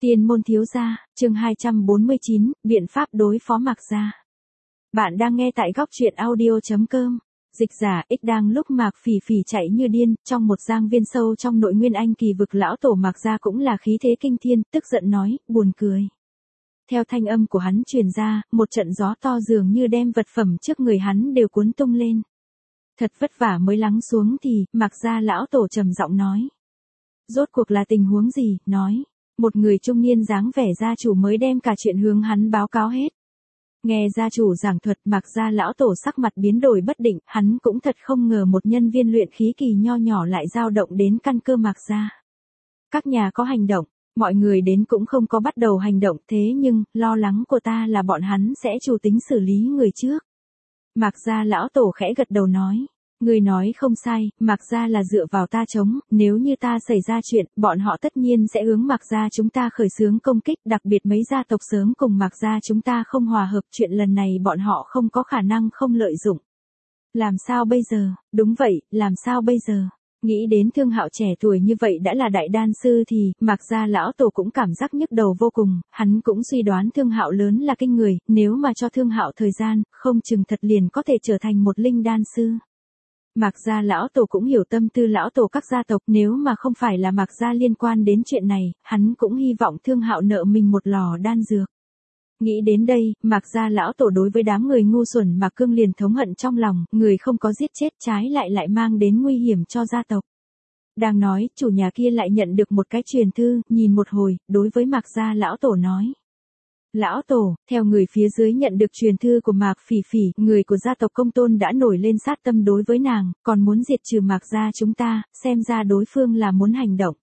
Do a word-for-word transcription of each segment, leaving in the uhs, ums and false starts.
Tiên môn thiếu gia, chương hai trăm bốn mươi chín, biện pháp đối phó Mạc gia. Bạn đang nghe tại góc truyện audio chấm com. Dịch giả X đang lúc Mạc Phỉ Phỉ chạy như điên, trong một giang viên sâu trong nội nguyên anh kỳ vực lão tổ Mạc gia cũng là khí thế kinh thiên, tức giận nói, buồn cười. Theo thanh âm của hắn truyền ra, một trận gió to dường như đem vật phẩm trước người hắn đều cuốn tung lên. Thật vất vả mới lắng xuống thì, Mạc gia lão tổ trầm giọng nói. Rốt cuộc là tình huống gì, nói. Một người trung niên dáng vẻ gia chủ mới đem cả chuyện hướng hắn báo cáo hết. Nghe gia chủ giảng thuật Mạc gia lão tổ sắc mặt biến đổi bất định, hắn cũng thật không ngờ một nhân viên luyện khí kỳ nho nhỏ lại dao động đến căn cơ Mạc gia. Các nhà có hành động, mọi người đến cũng không có bắt đầu hành động, thế nhưng, lo lắng của ta là bọn hắn sẽ chủ tính xử lý người trước. Mạc gia lão tổ khẽ gật đầu nói. Người nói không sai, Mạc gia là dựa vào ta chống, nếu như ta xảy ra chuyện, bọn họ tất nhiên sẽ hướng Mạc gia chúng ta khởi xướng công kích, đặc biệt mấy gia tộc sớm cùng Mạc gia chúng ta không hòa hợp, chuyện lần này bọn họ không có khả năng không lợi dụng. Làm sao bây giờ? Đúng vậy, làm sao bây giờ? Nghĩ đến Thương Hạo trẻ tuổi như vậy đã là đại đan sư thì, Mạc gia lão tổ cũng cảm giác nhức đầu vô cùng, hắn cũng suy đoán Thương Hạo lớn là kinh người, nếu mà cho Thương Hạo thời gian, không chừng thật liền có thể trở thành một linh đan sư. Mạc gia lão tổ cũng hiểu tâm tư lão tổ các gia tộc, nếu mà không phải là Mạc gia liên quan đến chuyện này, hắn cũng hy vọng Thương Hạo nợ mình một lò đan dược. Nghĩ đến đây, Mạc gia lão tổ đối với đám người ngu xuẩn Mạc Cương liền thống hận trong lòng, người không có giết chết trái lại lại mang đến nguy hiểm cho gia tộc. Đang nói, chủ nhà kia lại nhận được một cái truyền thư, nhìn một hồi, đối với Mạc gia lão tổ nói. Lão tổ, theo người phía dưới nhận được truyền thư của Mạc Phỉ Phỉ, người của gia tộc Công Tôn đã nổi lên sát tâm đối với nàng, còn muốn diệt trừ Mạc gia chúng ta, xem ra đối phương là muốn hành động.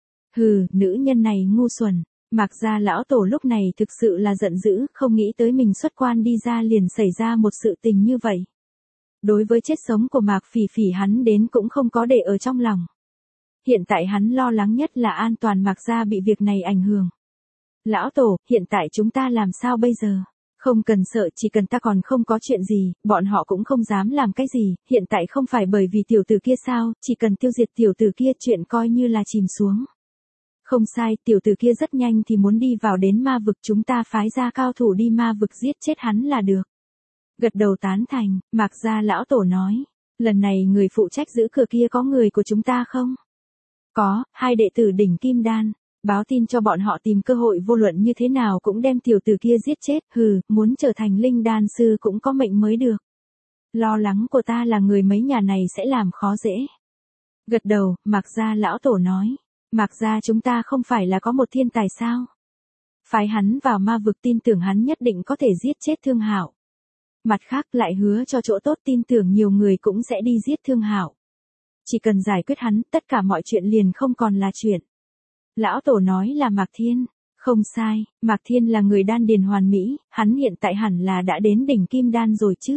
Hừ, nữ nhân này ngu xuẩn. Mạc gia lão tổ lúc này thực sự là giận dữ, không nghĩ tới mình xuất quan đi ra liền xảy ra một sự tình như vậy. Đối với chết sống của Mạc Phỉ Phỉ hắn đến cũng không có để ở trong lòng. Hiện tại hắn lo lắng nhất là an toàn Mạc gia bị việc này ảnh hưởng. Lão tổ, hiện tại chúng ta làm sao bây giờ? Không cần sợ, chỉ cần ta còn không có chuyện gì, bọn họ cũng không dám làm cái gì, hiện tại không phải bởi vì tiểu tử kia sao, chỉ cần tiêu diệt tiểu tử kia chuyện coi như là chìm xuống. Không sai, tiểu tử kia rất nhanh thì muốn đi vào đến ma vực, chúng ta phái ra cao thủ đi ma vực giết chết hắn là được. Gật đầu tán thành, Mạc gia lão tổ nói, lần này người phụ trách giữ cửa kia có người của chúng ta không? Có, hai đệ tử đỉnh kim đan. Báo tin cho bọn họ tìm cơ hội vô luận như thế nào cũng đem tiểu tử kia giết chết, hừ, muốn trở thành linh đan sư cũng có mệnh mới được. Lo lắng của ta là người mấy nhà này sẽ làm khó dễ. Gật đầu, Mạc gia lão tổ nói, Mạc gia chúng ta không phải là có một thiên tài sao? Phái hắn vào ma vực, tin tưởng hắn nhất định có thể giết chết Thương Hạo. Mặt khác lại hứa cho chỗ tốt, tin tưởng nhiều người cũng sẽ đi giết Thương Hạo. Chỉ cần giải quyết hắn, tất cả mọi chuyện liền không còn là chuyện. Lão tổ nói là Mạc Thiên. Không sai, Mạc Thiên là người đan điền hoàn mỹ, hắn hiện tại hẳn là đã đến đỉnh kim đan rồi chứ.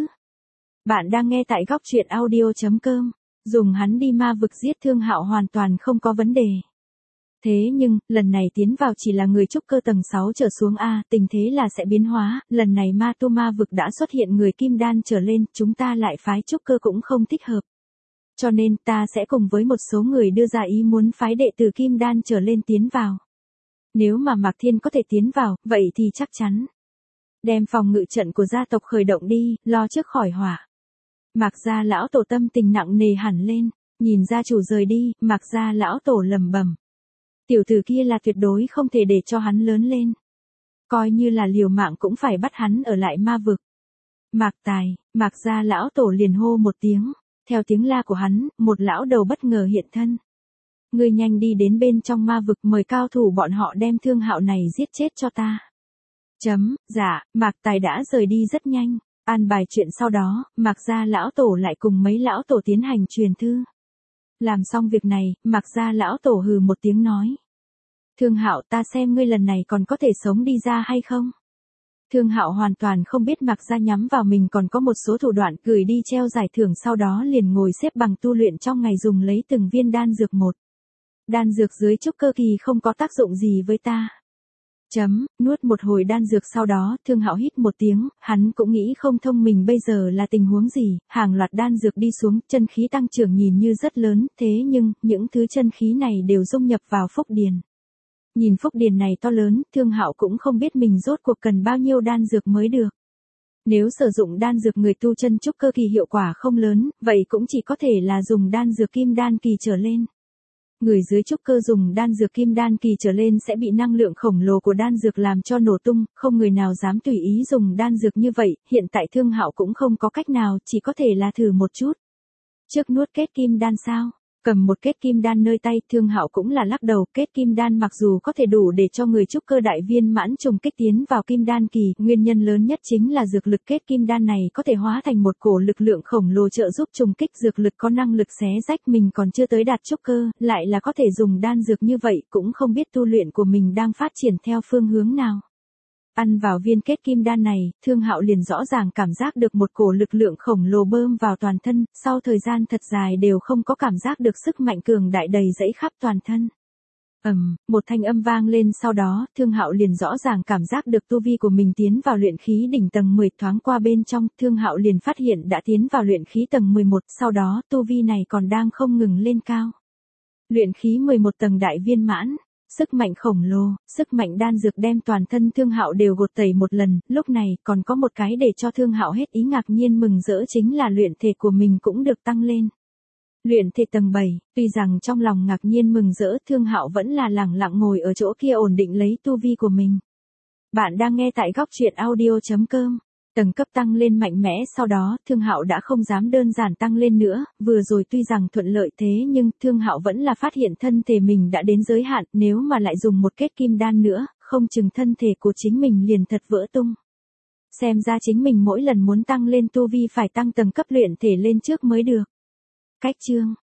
Bạn đang nghe tại góc truyện audio chấm com. Dùng hắn đi ma vực giết Thương Hạo hoàn toàn không có vấn đề. Thế nhưng, lần này tiến vào chỉ là người trúc cơ tầng sáu trở xuống A, tình thế là sẽ biến hóa, lần này ma tu ma vực đã xuất hiện người kim đan trở lên, chúng ta lại phái trúc cơ cũng không thích hợp. Cho nên ta sẽ cùng với một số người đưa ra ý muốn phái đệ tử kim đan trở lên tiến vào. Nếu mà Mạc Thiên có thể tiến vào, vậy thì chắc chắn. Đem phòng ngự trận của gia tộc khởi động đi, lo trước khỏi hỏa. Mạc gia lão tổ tâm tình nặng nề hẳn lên, nhìn gia chủ rời đi, Mạc gia lão tổ lẩm bẩm. Tiểu tử kia là tuyệt đối không thể để cho hắn lớn lên. Coi như là liều mạng cũng phải bắt hắn ở lại ma vực. Mạc Tài, Mạc gia lão tổ liền hô một tiếng. Theo tiếng la của hắn, một lão đầu bất ngờ hiện thân. Ngươi nhanh đi đến bên trong ma vực, mời cao thủ bọn họ đem Thương Hạo này giết chết cho ta. Chấm, dạ, Mạc Tài đã rời đi rất nhanh. An bài chuyện sau đó, Mạc gia lão tổ lại cùng mấy lão tổ tiến hành truyền thư. Làm xong việc này, Mạc gia lão tổ hừ một tiếng nói. Thương Hạo, ta xem ngươi lần này còn có thể sống đi ra hay không? Thương Hạo hoàn toàn không biết Mạc gia nhắm vào mình còn có một số thủ đoạn, gửi đi treo giải thưởng sau đó liền ngồi xếp bằng tu luyện trong ngày dùng lấy từng viên đan dược một. Đan dược dưới trúc cơ kỳ không có tác dụng gì với ta. Chấm, nuốt một hồi đan dược sau đó, Thương Hạo hít một tiếng, hắn cũng nghĩ không thông mình bây giờ là tình huống gì, hàng loạt đan dược đi xuống, chân khí tăng trưởng nhìn như rất lớn, thế nhưng, những thứ chân khí này đều dung nhập vào phúc điền. Nhìn phúc điền này to lớn, Thương Hạo cũng không biết mình rốt cuộc cần bao nhiêu đan dược mới được. Nếu sử dụng đan dược người tu chân trúc cơ kỳ hiệu quả không lớn, vậy cũng chỉ có thể là dùng đan dược kim đan kỳ trở lên. Người dưới trúc cơ dùng đan dược kim đan kỳ trở lên sẽ bị năng lượng khổng lồ của đan dược làm cho nổ tung, không người nào dám tùy ý dùng đan dược như vậy, hiện tại Thương Hạo cũng không có cách nào, chỉ có thể là thử một chút. Trước nuốt kết kim đan sao? Cầm một kết kim đan nơi tay, Thương Hạo cũng là lắc đầu, kết kim đan mặc dù có thể đủ để cho người trúc cơ đại viên mãn trùng kích tiến vào kim đan kỳ, nguyên nhân lớn nhất chính là dược lực kết kim đan này có thể hóa thành một cổ lực lượng khổng lồ trợ giúp trùng kích, dược lực có năng lực xé rách mình còn chưa tới đạt trúc cơ, lại là có thể dùng đan dược như vậy, cũng không biết tu luyện của mình đang phát triển theo phương hướng nào. Ăn vào viên kết kim đan này, Thương Hạo liền rõ ràng cảm giác được một cổ lực lượng khổng lồ bơm vào toàn thân, sau thời gian thật dài đều không có cảm giác được sức mạnh cường đại đầy dẫy khắp toàn thân. Ầm, một thanh âm vang lên, sau đó, Thương Hạo liền rõ ràng cảm giác được tu vi của mình tiến vào luyện khí đỉnh tầng mười, thoáng qua bên trong, Thương Hạo liền phát hiện đã tiến vào luyện khí tầng mười một, sau đó tu vi này còn đang không ngừng lên cao. Luyện khí mười một tầng đại viên mãn. Sức mạnh khổng lồ, sức mạnh đan dược đem toàn thân Thương Hạo đều gột tẩy một lần, lúc này còn có một cái để cho Thương Hạo hết ý ngạc nhiên mừng rỡ chính là luyện thể của mình cũng được tăng lên. Luyện thể tầng bảy, tuy rằng trong lòng ngạc nhiên mừng rỡ, Thương Hạo vẫn là lẳng lặng ngồi ở chỗ kia ổn định lấy tu vi của mình. Bạn đang nghe tại góc truyện audio chấm com. Tầng cấp tăng lên mạnh mẽ, sau đó, Thương Hạo đã không dám đơn giản tăng lên nữa, vừa rồi tuy rằng thuận lợi thế nhưng Thương Hạo vẫn là phát hiện thân thể mình đã đến giới hạn, nếu mà lại dùng một kết kim đan nữa, không chừng thân thể của chính mình liền thật vỡ tung. Xem ra chính mình mỗi lần muốn tăng lên tu vi phải tăng tầng cấp luyện thể lên trước mới được. Cách chương